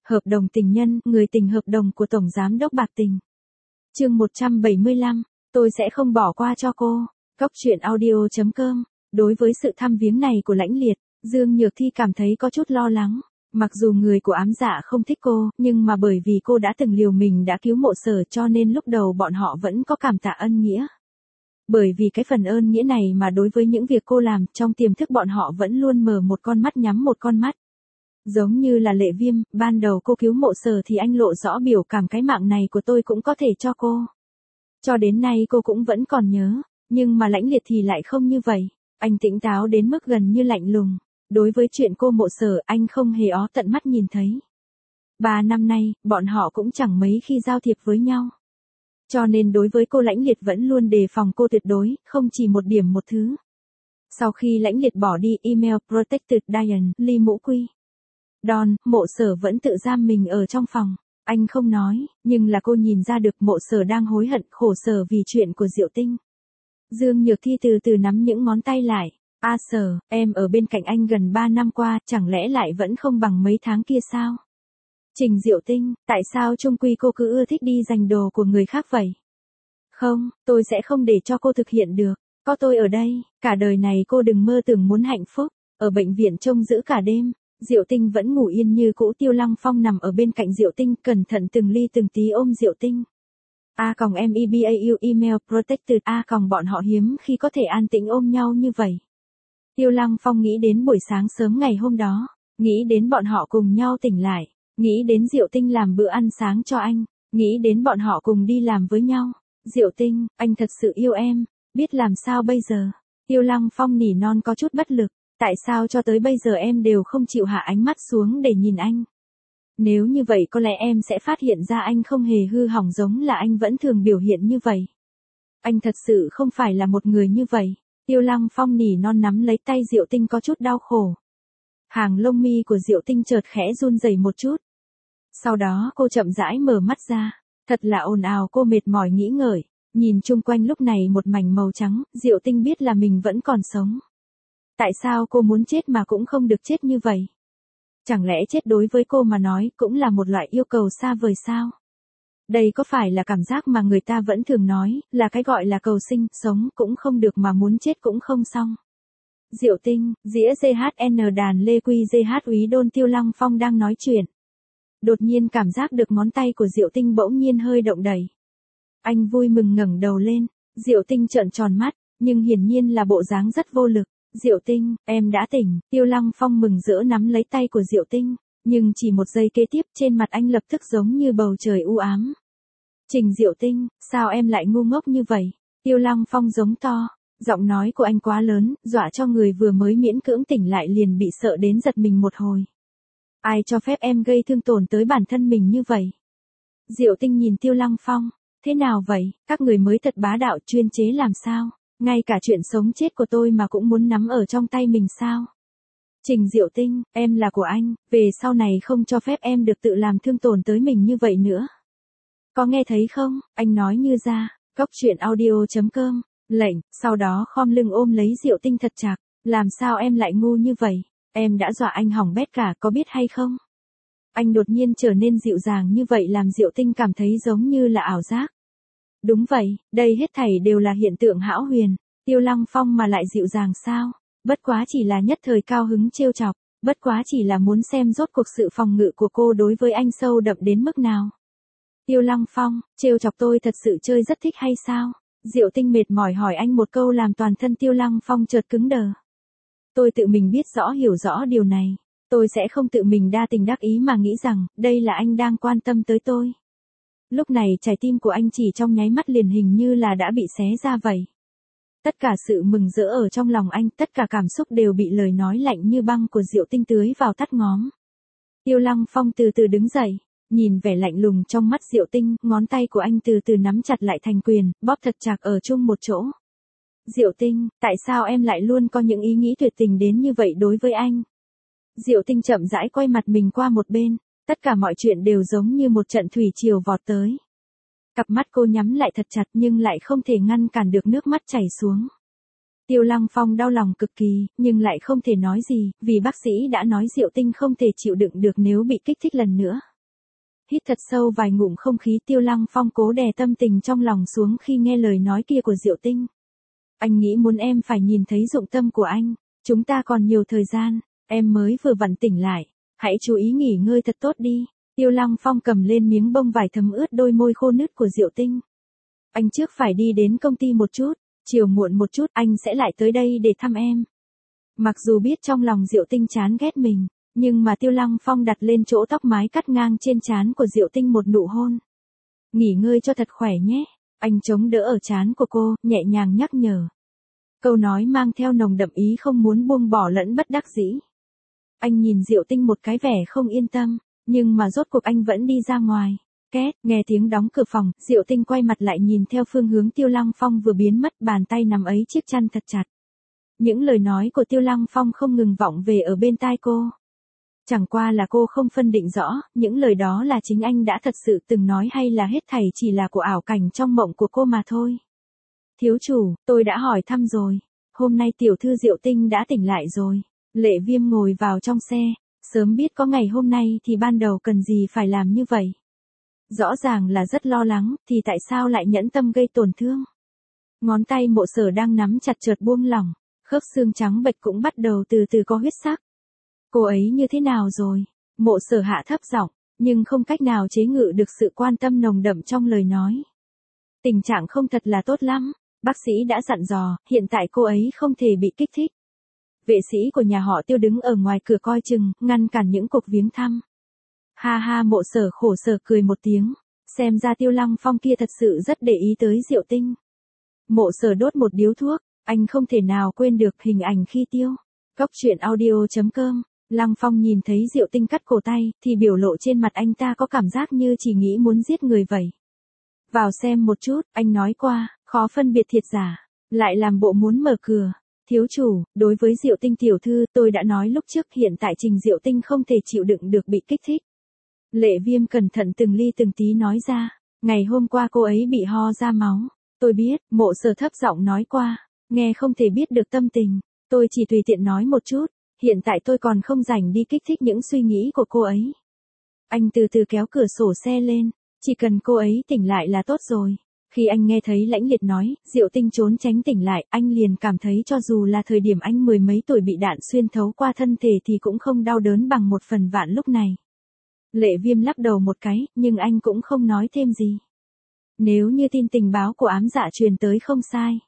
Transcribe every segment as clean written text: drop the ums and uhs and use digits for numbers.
Hợp đồng tình nhân, người tình hợp đồng của Tổng Giám đốc Bạc Tình. Chương 175, tôi sẽ không bỏ qua cho cô. Cóc truyện audio.com. Đối với sự thăm viếng này của Lãnh Liệt, Dương Nhược Thi cảm thấy có chút lo lắng. Mặc dù người của Ám Dạ không thích cô, nhưng mà bởi vì cô đã từng liều mình đã cứu Mộ Sở cho nên lúc đầu bọn họ vẫn có cảm tạ ân nghĩa. Bởi vì cái phần ơn nghĩa này mà đối với những việc cô làm, trong tiềm thức bọn họ vẫn luôn mở một con mắt nhắm một con mắt. Giống như là Lệ Viêm, ban đầu cô cứu Mộ Sở thì anh lộ rõ biểu cảm cái mạng này của tôi cũng có thể cho cô. Cho đến nay cô cũng vẫn còn nhớ, nhưng mà Lãnh Liệt thì lại không như vậy. Anh tỉnh táo đến mức gần như lạnh lùng. Đối với chuyện cô Mộ Sở anh không hề ó tận mắt nhìn thấy. 3 năm nay, bọn họ cũng chẳng mấy khi giao thiệp với nhau. Cho nên đối với cô Lãnh Liệt vẫn luôn đề phòng cô tuyệt đối, không chỉ một điểm một thứ. Sau khi Lãnh Liệt bỏ đi email Protected Diane, Ly Mũ Quy. Don, Mộ Sở vẫn tự giam mình ở trong phòng. Anh không nói, nhưng là cô nhìn ra được Mộ Sở đang hối hận khổ sở vì chuyện của Diệu Tinh. Dương Nhược Thi từ từ nắm những ngón tay lại. Sở, em ở bên cạnh anh gần 3 năm qua, chẳng lẽ lại vẫn không bằng mấy tháng kia sao? Trình Diệu Tinh, tại sao chung quy cô cứ ưa thích đi giành đồ của người khác vậy? Không, tôi sẽ không để cho cô thực hiện được. Có tôi ở đây, cả đời này cô đừng mơ tưởng muốn hạnh phúc. Ở bệnh viện trông giữ cả đêm, Diệu Tinh vẫn ngủ yên như cũ. Tiêu Lăng Phong nằm ở bên cạnh Diệu Tinh, cẩn thận từng ly từng tí ôm Diệu Tinh. @MEBAU email protected bọn họ hiếm khi có thể an tĩnh ôm nhau như vậy. Tiêu Lăng Phong nghĩ đến buổi sáng sớm ngày hôm đó, nghĩ đến bọn họ cùng nhau tỉnh lại, nghĩ đến Diệu Tinh làm bữa ăn sáng cho anh, nghĩ đến bọn họ cùng đi làm với nhau. Diệu Tinh, anh thật sự yêu em, biết làm sao bây giờ? Tiêu Lăng Phong nỉ non có chút bất lực, tại sao cho tới bây giờ em đều không chịu hạ ánh mắt xuống để nhìn anh? Nếu như vậy có lẽ em sẽ phát hiện ra anh không hề hư hỏng giống là anh vẫn thường biểu hiện như vậy. Anh thật sự không phải là một người như vậy. Tiêu Lăng Phong nỉ non nắm lấy tay Diệu Tinh có chút đau khổ. Hàng lông mi của Diệu Tinh chợt khẽ run rẩy một chút. Sau đó cô chậm rãi mở mắt ra. Thật là ồn ào, cô mệt mỏi nghĩ ngợi. Nhìn chung quanh lúc này một mảnh màu trắng, Diệu Tinh biết là mình vẫn còn sống. Tại sao cô muốn chết mà cũng không được chết như vậy? Chẳng lẽ chết đối với cô mà nói cũng là một loại yêu cầu xa vời sao? Đây có phải là cảm giác mà người ta vẫn thường nói, là cái gọi là cầu sinh, sống cũng không được mà muốn chết cũng không xong. Diệu Tinh, dĩa GHN đàn Lê Quy GH úy đôn. Tiêu Lăng Phong đang nói chuyện. Đột nhiên cảm giác được ngón tay của Diệu Tinh bỗng nhiên hơi động đẩy. Anh vui mừng ngẩng đầu lên, Diệu Tinh trợn tròn mắt, nhưng hiển nhiên là bộ dáng rất vô lực. Diệu Tinh, em đã tỉnh. Tiêu Lăng Phong mừng rỡ nắm lấy tay của Diệu Tinh, nhưng chỉ một giây kế tiếp trên mặt anh lập tức giống như bầu trời u ám. Trình Diệu Tinh, sao em lại ngu ngốc như vậy? Tiêu Lăng Phong giống to, giọng nói của anh quá lớn, dọa cho người vừa mới miễn cưỡng tỉnh lại liền bị sợ đến giật mình một hồi. Ai cho phép em gây thương tổn tới bản thân mình như vậy? Diệu Tinh nhìn Tiêu Lăng Phong, thế nào vậy, các người mới thật bá đạo chuyên chế làm sao? Ngay cả chuyện sống chết của tôi mà cũng muốn nắm ở trong tay mình sao? Trình Diệu Tinh, em là của anh, về sau này không cho phép em được tự làm thương tổn tới mình như vậy nữa. Có nghe thấy không? Anh nói như ra. Cóc truyện audio.com. Lệnh, sau đó khom lưng ôm lấy Diệu Tinh thật chặt. Làm sao em lại ngu như vậy? Em đã dọa anh hỏng bét cả, có biết hay không? Anh đột nhiên trở nên dịu dàng như vậy làm Diệu Tinh cảm thấy giống như là ảo giác. Đúng vậy, đây hết thảy đều là hiện tượng hão huyền. Tiêu Lăng Phong mà lại dịu dàng sao? Bất quá chỉ là nhất thời cao hứng trêu chọc, bất quá chỉ là muốn xem rốt cuộc sự phòng ngự của cô đối với anh sâu đậm đến mức nào. Tiêu Lăng Phong, trêu chọc tôi thật sự chơi rất thích hay sao? Diệu Tinh mệt mỏi hỏi anh một câu làm toàn thân Tiêu Lăng Phong chợt cứng đờ. Tôi tự mình biết rõ hiểu rõ điều này. Tôi sẽ không tự mình đa tình đắc ý mà nghĩ rằng, đây là anh đang quan tâm tới tôi. Lúc này trái tim của anh chỉ trong nháy mắt liền hình như là đã bị xé ra vậy. Tất cả sự mừng rỡ ở trong lòng anh, tất cả cảm xúc đều bị lời nói lạnh như băng của Diệu Tinh tưới vào tắt ngóm. Tiêu Lăng Phong từ từ đứng dậy, nhìn vẻ lạnh lùng trong mắt Diệu Tinh, ngón tay của anh từ từ nắm chặt lại thành quyền, bóp thật chặt ở chung một chỗ. Diệu Tinh, tại sao em lại luôn có những ý nghĩ tuyệt tình đến như vậy đối với anh? Diệu Tinh chậm rãi quay mặt mình qua một bên, tất cả mọi chuyện đều giống như một trận thủy triều vọt tới. Cặp mắt cô nhắm lại thật chặt nhưng lại không thể ngăn cản được nước mắt chảy xuống. Tiêu Lăng Phong đau lòng cực kỳ, nhưng lại không thể nói gì, vì bác sĩ đã nói Diệu Tinh không thể chịu đựng được nếu bị kích thích lần nữa. Hít thật sâu vài ngụm không khí, Tiêu Lăng Phong cố đè tâm tình trong lòng xuống khi nghe lời nói kia của Diệu Tinh. Anh nghĩ muốn em phải nhìn thấy dụng tâm của anh, chúng ta còn nhiều thời gian, em mới vừa vặn tỉnh lại, hãy chú ý nghỉ ngơi thật tốt đi. Tiêu Lăng Phong cầm lên miếng bông vải thấm ướt đôi môi khô nứt của Diệu Tinh. Anh trước phải đi đến công ty một chút, chiều muộn một chút anh sẽ lại tới đây để thăm em. Mặc dù biết trong lòng Diệu Tinh chán ghét mình, nhưng mà Tiêu Lăng Phong đặt lên chỗ tóc mái cắt ngang trên trán của Diệu Tinh một nụ hôn. Nghỉ ngơi cho thật khỏe nhé. Anh chống đỡ ở trán của cô, nhẹ nhàng nhắc nhở. Câu nói mang theo nồng đậm ý không muốn buông bỏ lẫn bất đắc dĩ. Anh nhìn Diệu Tinh một cái vẻ không yên tâm, nhưng mà rốt cuộc anh vẫn đi ra ngoài. Két, nghe tiếng đóng cửa phòng, Diệu Tinh quay mặt lại nhìn theo phương hướng Tiêu Lăng Phong vừa biến mất, bàn tay nắm ấy chiếc chăn thật chặt. Những lời nói của Tiêu Lăng Phong không ngừng vọng về ở bên tai cô. Chẳng qua là cô không phân định rõ, những lời đó là chính anh đã thật sự từng nói hay là hết thảy chỉ là của ảo cảnh trong mộng của cô mà thôi. Thiếu chủ, tôi đã hỏi thăm rồi. Hôm nay tiểu thư Diệu Tinh đã tỉnh lại rồi. Lệ Viêm ngồi vào trong xe. Sớm biết có ngày hôm nay thì ban đầu cần gì phải làm như vậy. Rõ ràng là rất lo lắng, thì tại sao lại nhẫn tâm gây tổn thương. Ngón tay Mộ Sở đang nắm chặt chợt buông lỏng. Khớp xương trắng bệch cũng bắt đầu từ từ có huyết sắc. Cô ấy như thế nào rồi? Mộ Sở hạ thấp giọng, nhưng không cách nào chế ngự được sự quan tâm nồng đậm trong lời nói. Tình trạng không thật là tốt lắm, bác sĩ đã dặn dò, hiện tại cô ấy không thể bị kích thích. Vệ sĩ của nhà họ Tiêu đứng ở ngoài cửa coi chừng, ngăn cản những cuộc viếng thăm. Ha ha, Mộ Sở khổ sở cười một tiếng, xem ra Tiêu Lăng Phong kia thật sự rất để ý tới Diệu Tinh. Mộ Sở đốt một điếu thuốc, anh không thể nào quên được hình ảnh khi Tiêu. Cốc truyện audio.com. Lăng Phong nhìn thấy Diệu Tinh cắt cổ tay, thì biểu lộ trên mặt anh ta có cảm giác như chỉ nghĩ muốn giết người vậy. Vào xem một chút, anh nói qua, khó phân biệt thiệt giả, lại làm bộ muốn mở cửa. Thiếu chủ, đối với Diệu Tinh tiểu thư, tôi đã nói lúc trước, hiện tại Trình Diệu Tinh không thể chịu đựng được bị kích thích. Lệ Viêm cẩn thận từng ly từng tí nói ra, ngày hôm qua cô ấy bị ho ra máu. Tôi biết, Mộ Sở thấp giọng nói qua, nghe không thể biết được tâm tình, tôi chỉ tùy tiện nói một chút. Hiện tại tôi còn không rảnh đi kích thích những suy nghĩ của cô ấy. Anh từ từ kéo cửa sổ xe lên, chỉ cần cô ấy tỉnh lại là tốt rồi. Khi anh nghe thấy Lãnh Liệt nói, Diệu Tinh trốn tránh tỉnh lại, anh liền cảm thấy cho dù là thời điểm anh mười mấy tuổi bị đạn xuyên thấu qua thân thể thì cũng không đau đớn bằng 1/1000 lúc này. Lệ Viêm lắc đầu một cái, nhưng anh cũng không nói thêm gì. Nếu như tin tình báo của ám dạ truyền tới không sai.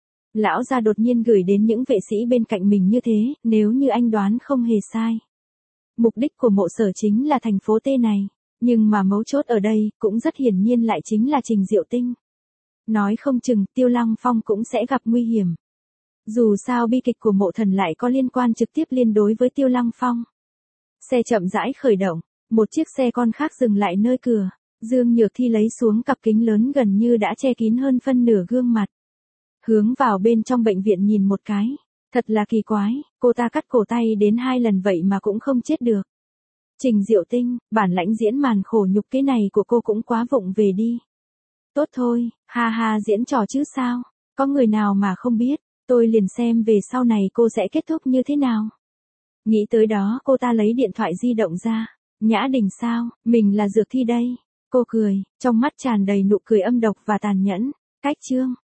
Lão gia đột nhiên gửi đến những vệ sĩ bên cạnh mình như thế, nếu như anh đoán không hề sai. Mục đích của Mộ Sở chính là thành phố T này, nhưng mà mấu chốt ở đây, cũng rất hiển nhiên lại chính là Trình Diệu Tinh. Nói không chừng, Tiêu Lăng Phong cũng sẽ gặp nguy hiểm. Dù sao bi kịch của Mộ Thần lại có liên quan trực tiếp liên đối với Tiêu Lăng Phong. Xe chậm rãi khởi động, một chiếc xe con khác dừng lại nơi cửa, Dương Nhược Thi lấy xuống cặp kính lớn gần như đã che kín hơn phân nửa gương mặt. Hướng vào bên trong bệnh viện nhìn một cái, thật là kỳ quái, cô ta cắt cổ tay đến 2 lần vậy mà cũng không chết được. Trình Diệu Tinh, bản lãnh diễn màn khổ nhục cái này của cô cũng quá vụng về đi. Tốt thôi, ha ha, diễn trò chứ sao, có người nào mà không biết, tôi liền xem về sau này cô sẽ kết thúc như thế nào. Nghĩ tới đó cô ta lấy điện thoại di động ra, Nhã Đình sao, mình là Dược Thi đây. Cô cười, trong mắt tràn đầy nụ cười âm độc và tàn nhẫn. Cách chương